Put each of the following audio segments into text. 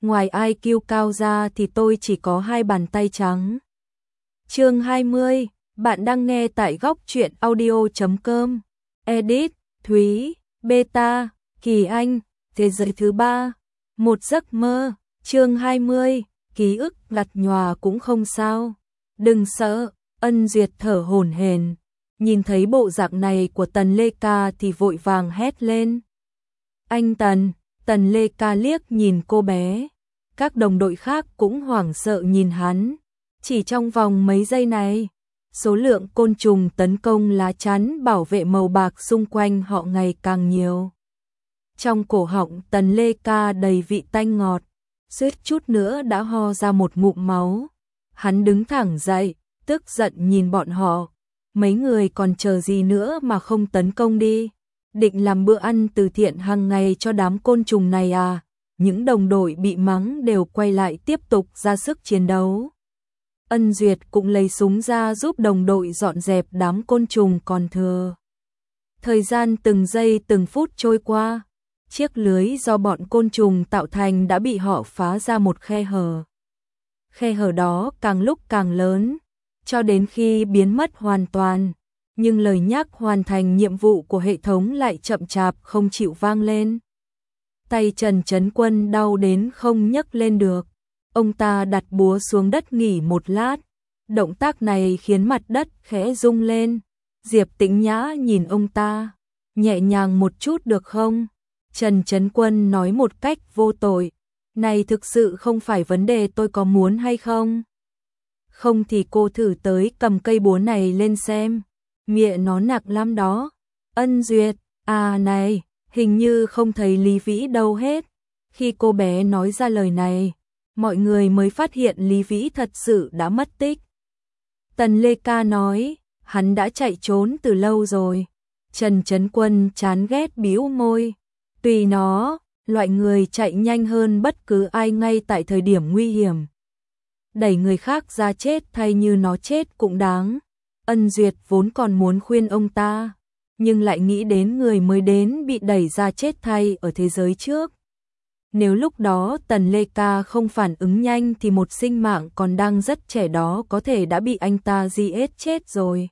ngoài IQ cao ra thì tôi chỉ có 2 bàn tay trắng. Chương 20, bạn đang nghe tại góc truyện audio.com. Edit, Thúy, Beta, Kỳ Anh, thế giới thứ 3. Một giấc mơ, chương 20, ký ức lặt nhòa cũng không sao. Đừng sợ, Ân Duyệt thở hổn hển, nhìn thấy bộ dạng này của Tần Lê Ca thì vội vàng hét lên. Anh Tần, Tần Lê Ca liếc nhìn cô bé. Các đồng đội khác cũng hoảng sợ nhìn hắn. Chỉ trong vòng mấy giây này, số lượng côn trùng tấn công lá chắn bảo vệ màu bạc xung quanh họ ngày càng nhiều. Trong cổ họng Tần Lê Ca đầy vị tanh ngọt, suýt chút nữa đã ho ra một ngụm máu. Hắn đứng thẳng dậy, tức giận nhìn bọn họ. Mấy người còn chờ gì nữa mà không tấn công đi? Định làm bữa ăn từ thiện hàng ngày cho đám côn trùng này à? Những đồng đội bị mắng đều quay lại tiếp tục ra sức chiến đấu. Ân Duyệt cũng lấy súng ra giúp đồng đội dọn dẹp đám côn trùng còn thừa. Thời gian từng giây từng phút trôi qua, chiếc lưới do bọn côn trùng tạo thành đã bị họ phá ra một khe hở. Khe hở đó càng lúc càng lớn, cho đến khi biến mất hoàn toàn, nhưng lời nhắc hoàn thành nhiệm vụ của hệ thống lại chậm chạp không chịu vang lên. Tay Trần Chấn Quân đau đến không nhấc lên được. Ông ta đặt búa xuống đất nghỉ một lát. Động tác này khiến mặt đất khẽ rung lên. Diệp Tĩnh Nhã nhìn ông ta. Nhẹ nhàng một chút được không? Trần Chấn Quân nói một cách vô tội. Này thực sự không phải vấn đề tôi có muốn hay không. Không thì cô thử tới cầm cây búa này lên xem. Mẹ nó nặng lắm đó. Ân Duyệt, à này, hình như không thấy Lý Vĩ đâu hết. Khi cô bé nói ra lời này, mọi người mới phát hiện Lý Vĩ thật sự đã mất tích. Tần Lê Ca nói, hắn đã chạy trốn từ lâu rồi. Trần Chấn Quân chán ghét bĩu môi. Tùy nó, loại người chạy nhanh hơn bất cứ ai ngay tại thời điểm nguy hiểm. Đẩy người khác ra chết thay như nó chết cũng đáng. Ân Duyệt vốn còn muốn khuyên ông ta, nhưng lại nghĩ đến người mới đến bị đẩy ra chết thay ở thế giới trước. Nếu lúc đó Tần Lê Ca không phản ứng nhanh thì một sinh mạng còn đang rất trẻ đó có thể đã bị anh ta giết chết rồi.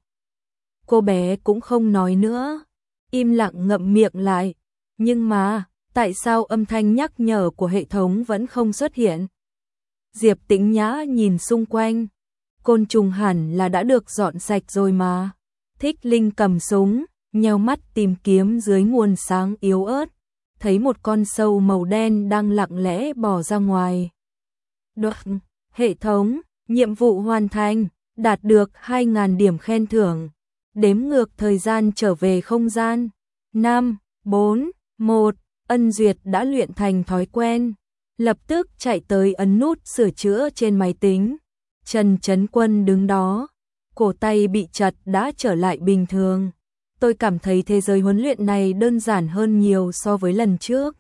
Cô bé cũng không nói nữa, im lặng ngậm miệng lại. Nhưng mà, tại sao âm thanh nhắc nhở của hệ thống vẫn không xuất hiện? Diệp Tĩnh Nhã nhìn xung quanh. Côn trùng hẳn là đã được dọn sạch rồi mà. Thích Linh cầm súng, nheo mắt tìm kiếm dưới nguồn sáng yếu ớt. Thấy một con sâu màu đen đang lặng lẽ bò ra ngoài. Được, hệ thống, nhiệm vụ hoàn thành, đạt được 2.000 điểm khen thưởng. Đếm ngược thời gian trở về không gian. 5, 4, 1, Ân Duyệt đã luyện thành thói quen. Lập tức chạy tới ấn nút sửa chữa trên máy tính. Trần Chấn Quân đứng đó, cổ tay bị chật đã trở lại bình thường. Tôi cảm thấy thế giới huấn luyện này đơn giản hơn nhiều so với lần trước.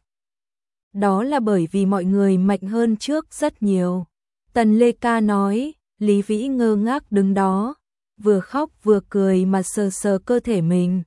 Đó là bởi vì mọi người mạnh hơn trước rất nhiều. Tần Lê Ca nói. Lý Vĩ ngơ ngác đứng đó, vừa khóc vừa cười mà sờ sờ cơ thể mình.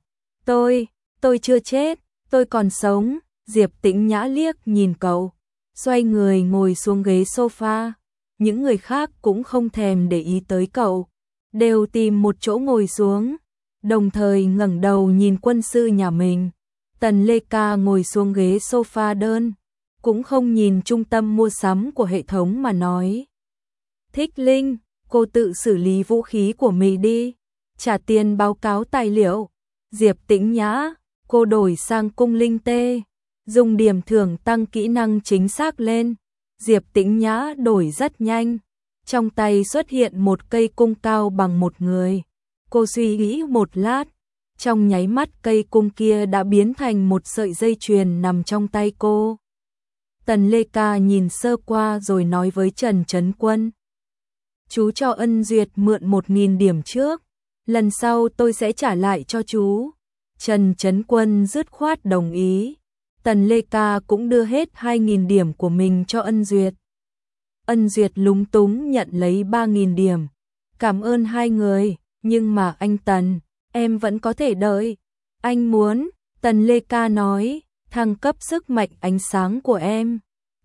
Tôi chưa chết, tôi còn sống. Diệp Tĩnh Nhã liếc nhìn cậu, xoay người ngồi xuống ghế sofa. Những người khác cũng không thèm để ý tới cậu, đều tìm một chỗ ngồi xuống, đồng thời ngẩng đầu nhìn quân sư nhà mình. Tần Lê Ca ngồi xuống ghế sofa đơn, cũng không nhìn trung tâm mua sắm của hệ thống mà nói. Thích Linh, cô tự xử lý vũ khí của mình đi, trả tiền báo cáo tài liệu. Diệp Tĩnh Nhã, cô đổi sang cung linh tê, dùng điểm thưởng tăng kỹ năng chính xác lên. Diệp Tĩnh Nhã đổi rất nhanh, trong tay xuất hiện một cây cung cao bằng một người. Cô suy nghĩ một lát, trong nháy mắt cây cung kia đã biến thành một sợi dây chuyền nằm trong tay cô. Tần Lê Ca nhìn sơ qua rồi nói với Trần Chấn Quân. Chú cho Ân Duyệt mượn 1.000 điểm trước, lần sau tôi sẽ trả lại cho chú. Trần Chấn Quân dứt khoát đồng ý. Tần Lê Ca cũng đưa hết 2.000 điểm của mình cho Ân Duyệt. Ân Duyệt lúng túng nhận lấy 3.000 điểm. Cảm ơn hai người, nhưng mà anh Tần, em vẫn có thể đợi. Anh muốn, Tần Lê Ca nói, thăng cấp sức mạnh ánh sáng của em.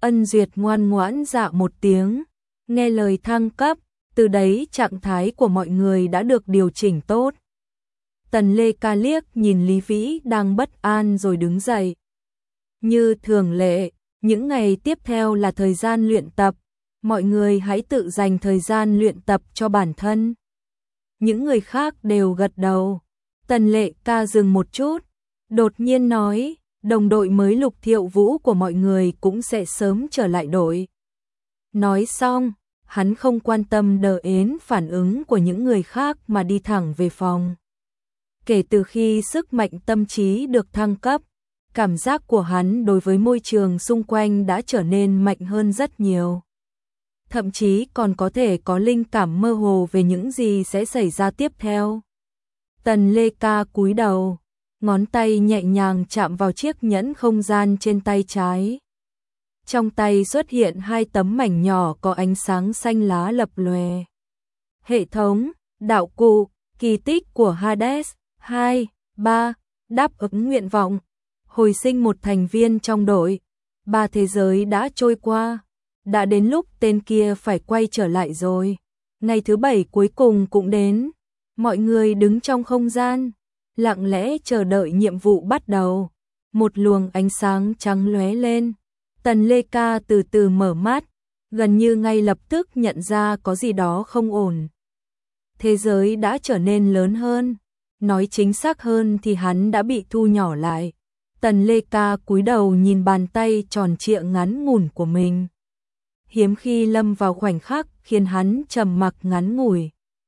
Ân Duyệt ngoan ngoãn dạ một tiếng, nghe lời thăng cấp, từ đấy trạng thái của mọi người đã được điều chỉnh tốt. Tần Lê Ca liếc nhìn Lý Vĩ đang bất an rồi đứng dậy. Như thường lệ, những ngày tiếp theo là thời gian luyện tập, mọi người hãy tự dành thời gian luyện tập cho bản thân. Những người khác đều gật đầu. Tần Lê Ca dừng một chút, đột nhiên nói, đồng đội mới Lục Thiệu Vũ của mọi người cũng sẽ sớm trở lại đội. Nói xong, hắn không quan tâm đờ ến phản ứng của những người khác mà đi thẳng về phòng. Kể từ khi sức mạnh tâm trí được thăng cấp, cảm giác của hắn đối với môi trường xung quanh đã trở nên mạnh hơn rất nhiều. Thậm chí còn có thể có linh cảm mơ hồ về những gì sẽ xảy ra tiếp theo. Tần Lê Ca cúi đầu, ngón tay nhẹ nhàng chạm vào chiếc nhẫn không gian trên tay trái. Trong tay xuất hiện 2 tấm mảnh nhỏ có ánh sáng xanh lá lập lòe. Hệ thống, đạo cụ, kỳ tích của Hades, 2, 3, đáp ứng nguyện vọng, hồi sinh một thành viên trong đội. 3 thế giới đã trôi qua, đã đến lúc tên kia phải quay trở lại rồi. Ngày thứ 7 cuối cùng cũng đến, mọi người đứng trong không gian, lặng lẽ chờ đợi nhiệm vụ bắt đầu. Một luồng ánh sáng trắng lóe lên, Tần Lê Ca từ từ mở mắt, gần như ngay lập tức nhận ra có gì đó không ổn. Thế giới đã trở nên lớn hơn, nói chính xác hơn thì hắn đã bị thu nhỏ lại. Tần Lê Ca cúi đầu nhìn bàn tay tròn trịa ngắn ngủn của mình. Hiếm khi lâm vào khoảnh khắc khiến hắn trầm mặc ngắn ngủi.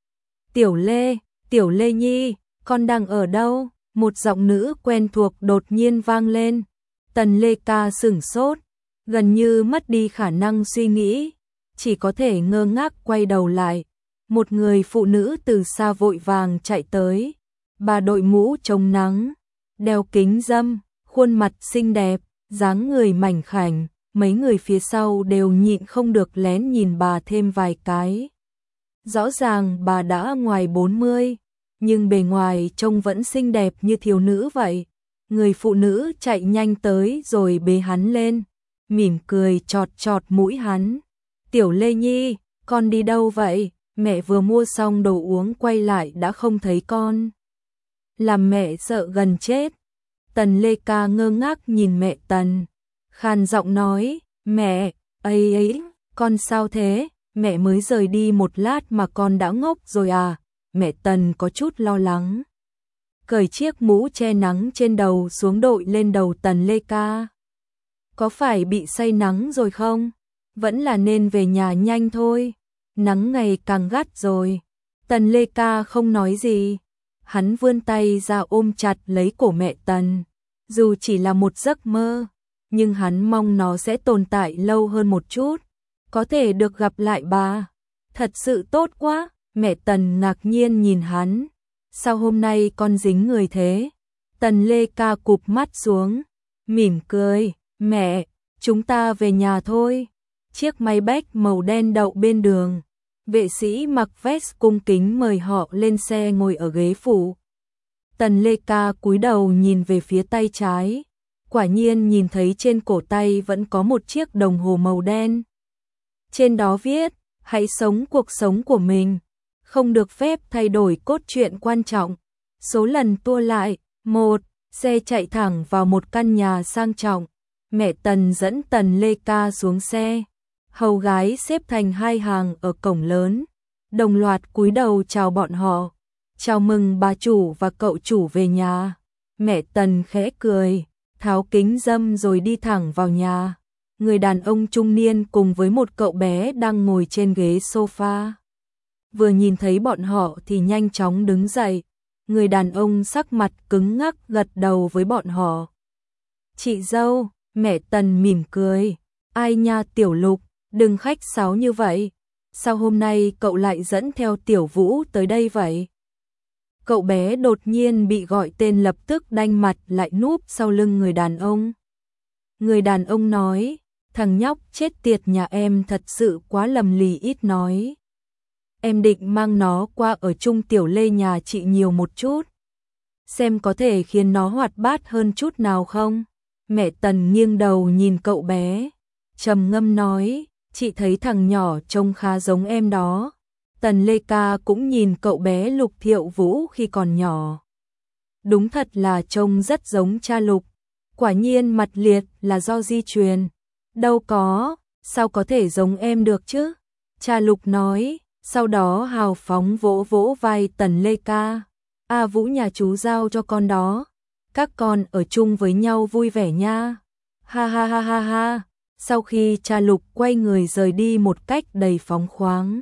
Tiểu Lê Nhi, con đang ở đâu? Một giọng nữ quen thuộc đột nhiên vang lên. Tần Lê Ca sửng sốt, gần như mất đi khả năng suy nghĩ, chỉ có thể ngơ ngác quay đầu lại. Một người phụ nữ từ xa vội vàng chạy tới. Bà đội mũ chống nắng, đeo kính râm, khuôn mặt xinh đẹp, dáng người mảnh khảnh, mấy người phía sau đều nhịn không được lén nhìn bà thêm vài cái. Rõ ràng bà đã ngoài 40, nhưng bề ngoài trông vẫn xinh đẹp như thiếu nữ vậy. Người phụ nữ chạy nhanh tới rồi bế hắn lên, mỉm cười chọt chọt mũi hắn. Tiểu Lê Nhi, con đi đâu vậy? Mẹ vừa mua xong đồ uống quay lại đã không thấy con. Làm mẹ sợ gần chết. Tần Lê Ca ngơ ngác nhìn mẹ Tần, khàn giọng nói, mẹ, ấy, con sao thế? Mẹ mới rời đi một lát mà con đã ngốc rồi à? Mẹ Tần có chút lo lắng. Cởi chiếc mũ che nắng trên đầu xuống đội lên đầu Tần Lê Ca. Có phải bị say nắng rồi không? Vẫn là nên về nhà nhanh thôi. Nắng ngày càng gắt rồi. Tần Lê Ca không nói gì. Hắn vươn tay ra ôm chặt lấy cổ mẹ Tần. Dù chỉ là một giấc mơ, nhưng hắn mong nó sẽ tồn tại lâu hơn một chút. Có thể được gặp lại bà. Thật sự tốt quá. Mẹ Tần ngạc nhiên nhìn hắn. Sao hôm nay con dính người thế? Tần Lê Ca cụp mắt xuống, mỉm cười. Mẹ, chúng ta về nhà thôi. Chiếc máy bách màu đen đậu bên đường. Vệ sĩ mặc vest cung kính mời họ lên xe ngồi ở ghế phụ. Tần Lê Ca cúi đầu nhìn về phía tay trái. Quả nhiên nhìn thấy trên cổ tay vẫn có một chiếc đồng hồ màu đen. Trên đó viết, hãy sống cuộc sống của mình. Không được phép thay đổi cốt truyện quan trọng. Số lần tua lại, 1, xe chạy thẳng vào một căn nhà sang trọng. Mẹ Tần dẫn Tần Lê Ca xuống xe. Hầu gái xếp thành 2 hàng ở cổng lớn, đồng loạt cúi đầu chào bọn họ. Chào mừng bà chủ và cậu chủ về nhà. Mẹ Tần khẽ cười, tháo kính râm rồi đi thẳng vào nhà. Người đàn ông trung niên cùng với một cậu bé đang ngồi trên ghế sofa. Vừa nhìn thấy bọn họ thì nhanh chóng đứng dậy. Người đàn ông sắc mặt cứng ngắc gật đầu với bọn họ. Chị dâu, mẹ Tần mỉm cười. Ai nha Tiểu Lục, đừng khách sáo như vậy. Sao hôm nay cậu lại dẫn theo Tiểu Vũ tới đây vậy? Cậu bé đột nhiên bị gọi tên lập tức đanh mặt lại núp sau lưng người đàn ông. Người đàn ông nói, thằng nhóc chết tiệt nhà em thật sự quá lầm lì ít nói. Em định mang nó qua ở chung Tiểu Lê nhà chị nhiều một chút. Xem có thể khiến nó hoạt bát hơn chút nào không? Mẹ Tần nghiêng đầu nhìn cậu bé. trầm ngâm nói, chị thấy thằng nhỏ trông khá giống em đó. Tần Lê Ca cũng nhìn cậu bé Lục Thiệu Vũ khi còn nhỏ. Đúng thật là trông rất giống cha Lục. Quả nhiên mặt liệt là do di truyền. Đâu có, sao có thể giống em được chứ? Cha Lục nói, sau đó hào phóng vỗ vỗ vai Tần Lê Ca. A Vũ nhà chú giao cho con đó. Các con ở chung với nhau vui vẻ nha. Ha ha ha ha ha. Sau khi cha Lục quay người rời đi một cách đầy phóng khoáng,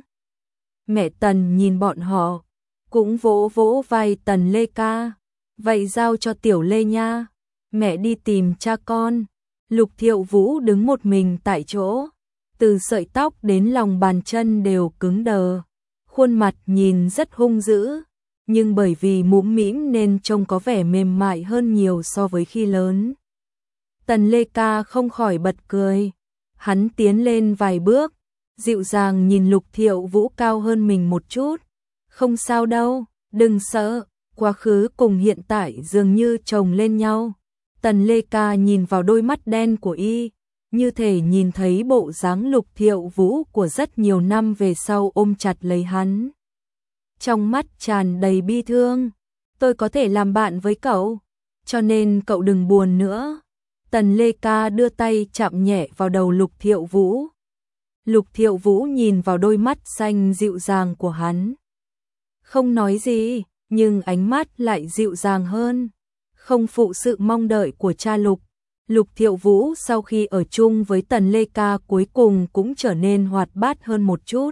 mẹ Tần nhìn bọn họ, cũng vỗ vỗ vai Tần Lê Ca. Vậy giao cho Tiểu Lê nha. Mẹ đi tìm cha con. Lục Thiệu Vũ đứng một mình tại chỗ, từ sợi tóc đến lòng bàn chân đều cứng đờ. Khuôn mặt nhìn rất hung dữ, nhưng bởi vì mũm mĩm nên trông có vẻ mềm mại hơn nhiều so với khi lớn. Tần Lê Ca không khỏi bật cười. Hắn tiến lên vài bước, dịu dàng nhìn Lục Thiệu Vũ cao hơn mình một chút. Không sao đâu, đừng sợ, quá khứ cùng hiện tại dường như chồng lên nhau. Tần Lê Ca nhìn vào đôi mắt đen của y, như thể nhìn thấy bộ dáng Lục Thiệu Vũ của rất nhiều năm về sau ôm chặt lấy hắn. Trong mắt tràn đầy bi thương, tôi có thể làm bạn với cậu, cho nên cậu đừng buồn nữa. Tần Lê Ca đưa tay chạm nhẹ vào đầu Lục Thiệu Vũ. Lục Thiệu Vũ nhìn vào đôi mắt xanh dịu dàng của hắn. Không nói gì, nhưng ánh mắt lại dịu dàng hơn. Không phụ sự mong đợi của cha Lục. Lục Thiệu Vũ sau khi ở chung với Tần Lê Ca cuối cùng cũng trở nên hoạt bát hơn một chút.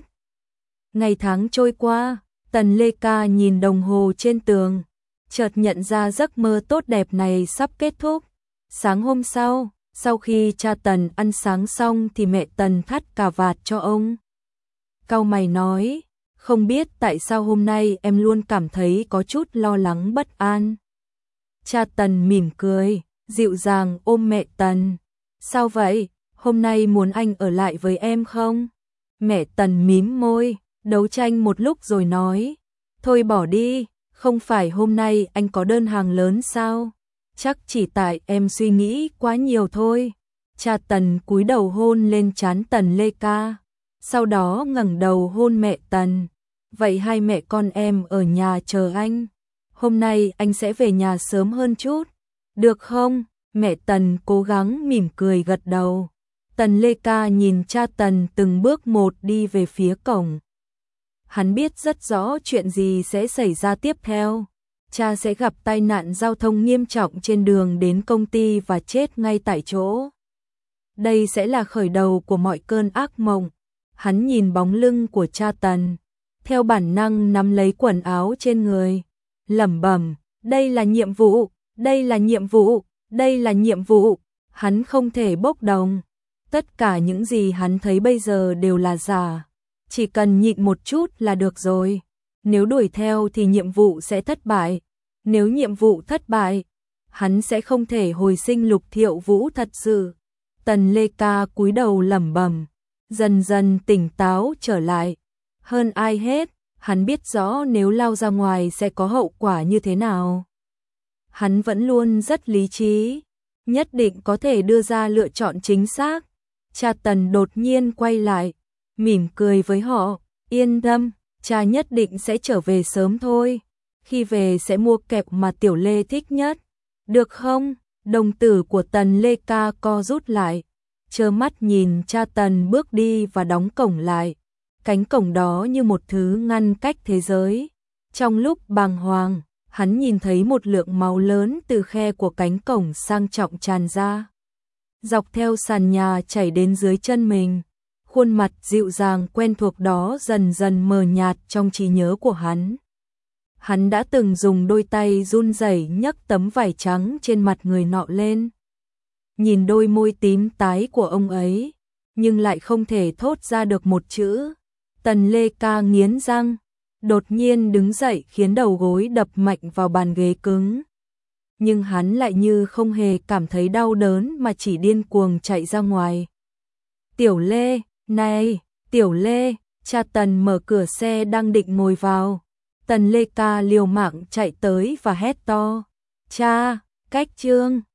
Ngày tháng trôi qua, Tần Lê Ca nhìn đồng hồ trên tường, chợt nhận ra giấc mơ tốt đẹp này sắp kết thúc. Sáng hôm sau khi cha Tần ăn sáng xong thì mẹ Tần thắt cà vạt cho ông. Cau mày nói, không biết tại sao hôm nay em luôn cảm thấy có chút lo lắng bất an. Cha Tần mỉm cười, dịu dàng ôm mẹ Tần. Sao vậy, hôm nay muốn anh ở lại với em không? Mẹ Tần mím môi, đấu tranh một lúc rồi nói, thôi bỏ đi, không phải hôm nay anh có đơn hàng lớn sao? Chắc chỉ tại em suy nghĩ quá nhiều thôi. Cha Tần cúi đầu hôn lên trán Tần Lê Ca, sau đó ngẩng đầu hôn mẹ Tần. Vậy hai mẹ con em ở nhà chờ anh. Hôm nay anh sẽ về nhà sớm hơn chút, được không? Mẹ Tần cố gắng mỉm cười gật đầu. Tần Lê Ca nhìn cha Tần từng bước một đi về phía cổng. Hắn biết rất rõ chuyện gì sẽ xảy ra tiếp theo. Cha sẽ gặp tai nạn giao thông nghiêm trọng trên đường đến công ty và chết ngay tại chỗ. Đây sẽ là khởi đầu của mọi cơn ác mộng. Hắn nhìn bóng lưng của cha Tần, theo bản năng nắm lấy quần áo trên người, lẩm bẩm, đây là nhiệm vụ, đây là nhiệm vụ, đây là nhiệm vụ. Hắn không thể bốc đồng. Tất cả những gì hắn thấy bây giờ đều là giả. Chỉ cần nhịn một chút là được rồi. Nếu đuổi theo thì nhiệm vụ sẽ thất bại. Nếu nhiệm vụ thất bại, hắn sẽ không thể hồi sinh Lục Thiệu Vũ thật sự. Tần Lê Ca cúi đầu lẩm bẩm, dần dần tỉnh táo trở lại. Hơn ai hết, hắn biết rõ nếu lao ra ngoài sẽ có hậu quả như thế nào. Hắn vẫn luôn rất lý trí, nhất định có thể đưa ra lựa chọn chính xác. Cha Tần đột nhiên quay lại, mỉm cười với họ, yên tâm, cha nhất định sẽ trở về sớm thôi. Khi về sẽ mua kẹp mà Tiểu Lê thích nhất. Được không? Đồng tử của Tần Lê Ca co rút lại, trơ mắt nhìn cha Tần bước đi và đóng cổng lại. Cánh cổng đó như một thứ ngăn cách thế giới. Trong lúc bàng hoàng, hắn nhìn thấy một lượng máu lớn từ khe của cánh cổng sang trọng tràn ra, dọc theo sàn nhà chảy đến dưới chân mình. Khuôn mặt dịu dàng quen thuộc đó dần dần mờ nhạt trong trí nhớ của hắn. Hắn đã từng dùng đôi tay run rẩy nhấc tấm vải trắng trên mặt người nọ lên. Nhìn đôi môi tím tái của ông ấy, nhưng lại không thể thốt ra được một chữ. Tần Lê Ca nghiến răng, đột nhiên đứng dậy khiến đầu gối đập mạnh vào bàn ghế cứng. Nhưng hắn lại như không hề cảm thấy đau đớn mà chỉ điên cuồng chạy ra ngoài. Tiểu Lê, này, Tiểu Lê, cha Tần mở cửa xe đang định ngồi vào. Tần Lê Ca liều mạng chạy tới và hét to, cha, cách Trương.